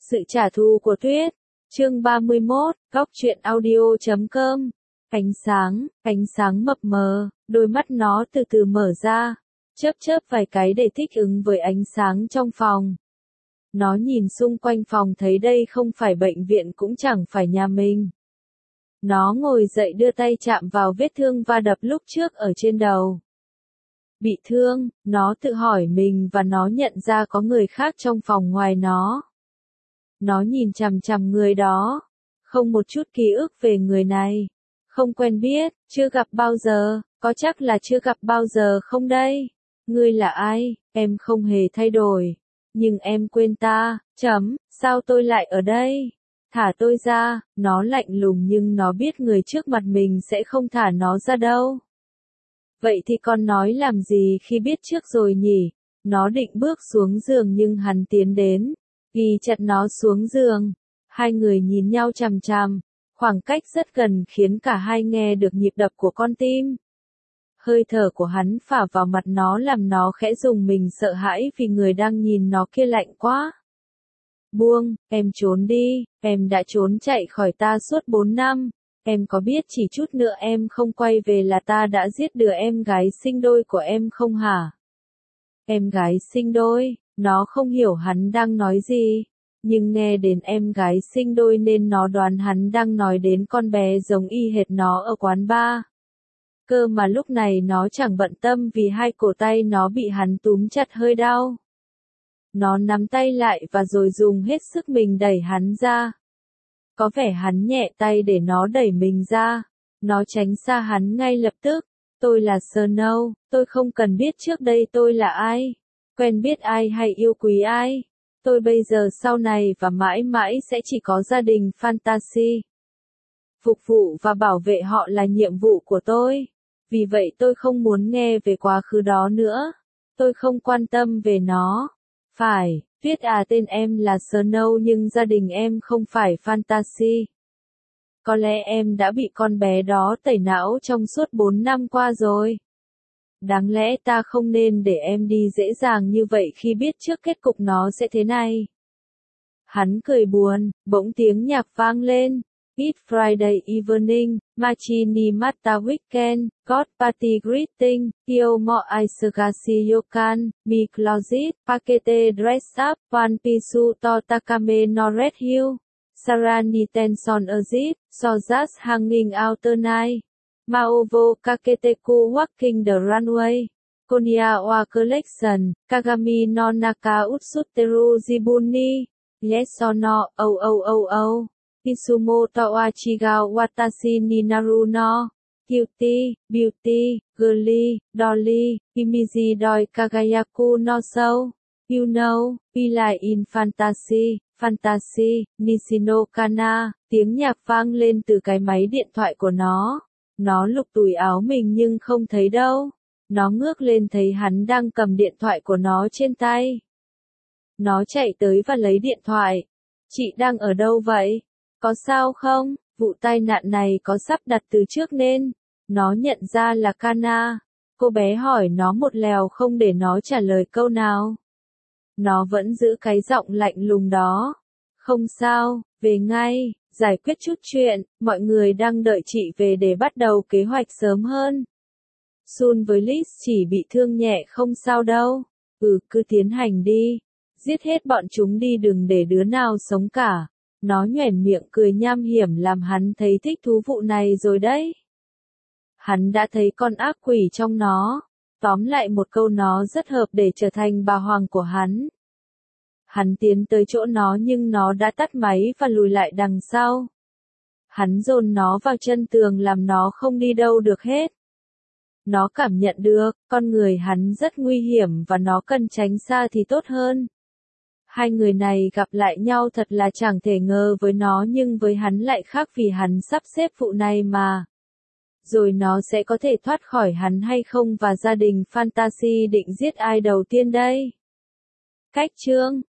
Sự trả thù của Tuyết. Chương 31, góc truyện audio.com. Ánh sáng mập mờ, đôi mắt nó từ từ mở ra, chớp chớp vài cái để thích ứng với ánh sáng trong phòng. Nó nhìn xung quanh phòng thấy đây không phải bệnh viện cũng chẳng phải nhà mình. Nó ngồi dậy đưa tay chạm vào vết thương va đập lúc trước ở trên đầu. Bị thương, nó tự hỏi mình và nó nhận ra có người khác trong phòng ngoài nó. Nó nhìn chằm chằm người đó, không một chút ký ức về người này. Không quen biết, chưa gặp bao giờ, có chắc là chưa gặp bao giờ không đây? Ngươi là ai? Em không hề thay đổi. Nhưng em quên ta, sao tôi lại ở đây? Thả tôi ra, nó lạnh lùng nhưng nó biết người trước mặt mình sẽ không thả nó ra đâu. Vậy thì con nói làm gì khi biết trước rồi nhỉ? Nó định bước xuống giường nhưng hắn tiến đến, ghi chặt nó xuống giường. Hai người nhìn nhau chằm chằm, khoảng cách rất gần khiến cả hai nghe được nhịp đập của con tim. Hơi thở của hắn phả vào mặt nó làm nó khẽ rùng mình sợ hãi vì người đang nhìn nó kia lạnh quá. Buông, em trốn đi, em đã trốn chạy khỏi ta suốt 4 năm. Em có biết chỉ chút nữa em không quay về là ta đã giết đứa em gái sinh đôi của em không hả? Em gái sinh đôi, nó không hiểu hắn đang nói gì. Nhưng nghe đến em gái sinh đôi nên nó đoán hắn đang nói đến con bé giống y hệt nó ở quán bar. Cơ mà lúc này nó chẳng bận tâm vì hai cổ tay nó bị hắn túm chặt hơi đau. Nó nắm tay lại và rồi dùng hết sức mình đẩy hắn ra. Có vẻ hắn nhẹ tay để nó đẩy mình ra. Nó tránh xa hắn ngay lập tức. Tôi là Snow, tôi không cần biết trước đây tôi là ai. Quen biết ai hay yêu quý ai. Tôi bây giờ sau này và mãi mãi sẽ chỉ có gia đình fantasy. Phục vụ và bảo vệ họ là nhiệm vụ của tôi. Vì vậy tôi không muốn nghe về quá khứ đó nữa. Tôi không quan tâm về nó. Phải, Tuyết à, tên em là Snow nhưng gia đình em không phải fantasy. Có lẽ em đã bị con bé đó tẩy não trong suốt 4 năm qua rồi. Đáng lẽ ta không nên để em đi dễ dàng như vậy khi biết trước kết cục nó sẽ thế này. Hắn cười buồn, bỗng tiếng nhạc vang lên. It's Friday evening, Machini Matta weekend, God party greeting, Yo mo Aisagashi yokan, mi closet, pakete dress up, one piece to takame no red hill, Sarani tension azit, so just hanging out tonight. Maovo kaketeku walking the runway. Konya wa collection, Kagami no naka utsuteru jibuni. Yes or no, oh. Isumo Tawa Chigao Watashi ni Naru no. Cutie, Beauty, Girly, Dolly, Imiji doi Kagayaku no so. You know, be like in fantasy, Nishino Kana. Tiếng nhạc vang lên từ cái máy điện thoại của nó. Nó lục túi áo mình nhưng không thấy đâu. Nó ngước lên thấy hắn đang cầm điện thoại của nó trên tay. Nó chạy tới và lấy điện thoại. Chị đang ở đâu vậy? Có sao không? Vụ tai nạn này có sắp đặt từ trước nên. Nó nhận ra là Kana. Cô bé hỏi nó một lèo không để nó trả lời câu nào. Nó vẫn giữ cái giọng lạnh lùng đó. Không sao, về ngay, giải quyết chút chuyện, mọi người đang đợi chị về để bắt đầu kế hoạch sớm hơn. Sun với Liz chỉ bị thương nhẹ không sao đâu. Cứ tiến hành đi. Giết hết bọn chúng đi đừng để đứa nào sống cả. Nó nhoẻn miệng cười nham hiểm làm hắn thấy thích thú vụ này rồi đấy. Hắn đã thấy con ác quỷ trong nó. Tóm lại một câu nó rất hợp để trở thành bà hoàng của hắn. Hắn tiến tới chỗ nó nhưng nó đã tắt máy và lùi lại đằng sau. Hắn dồn nó vào chân tường làm nó không đi đâu được hết. Nó cảm nhận được, con người hắn rất nguy hiểm và nó cần tránh xa thì tốt hơn. Hai người này gặp lại nhau thật là chẳng thể ngờ với nó nhưng với hắn lại khác vì hắn sắp xếp vụ này mà. Rồi nó sẽ có thể thoát khỏi hắn hay không và gia đình fantasy định giết ai đầu tiên đây? Cách chương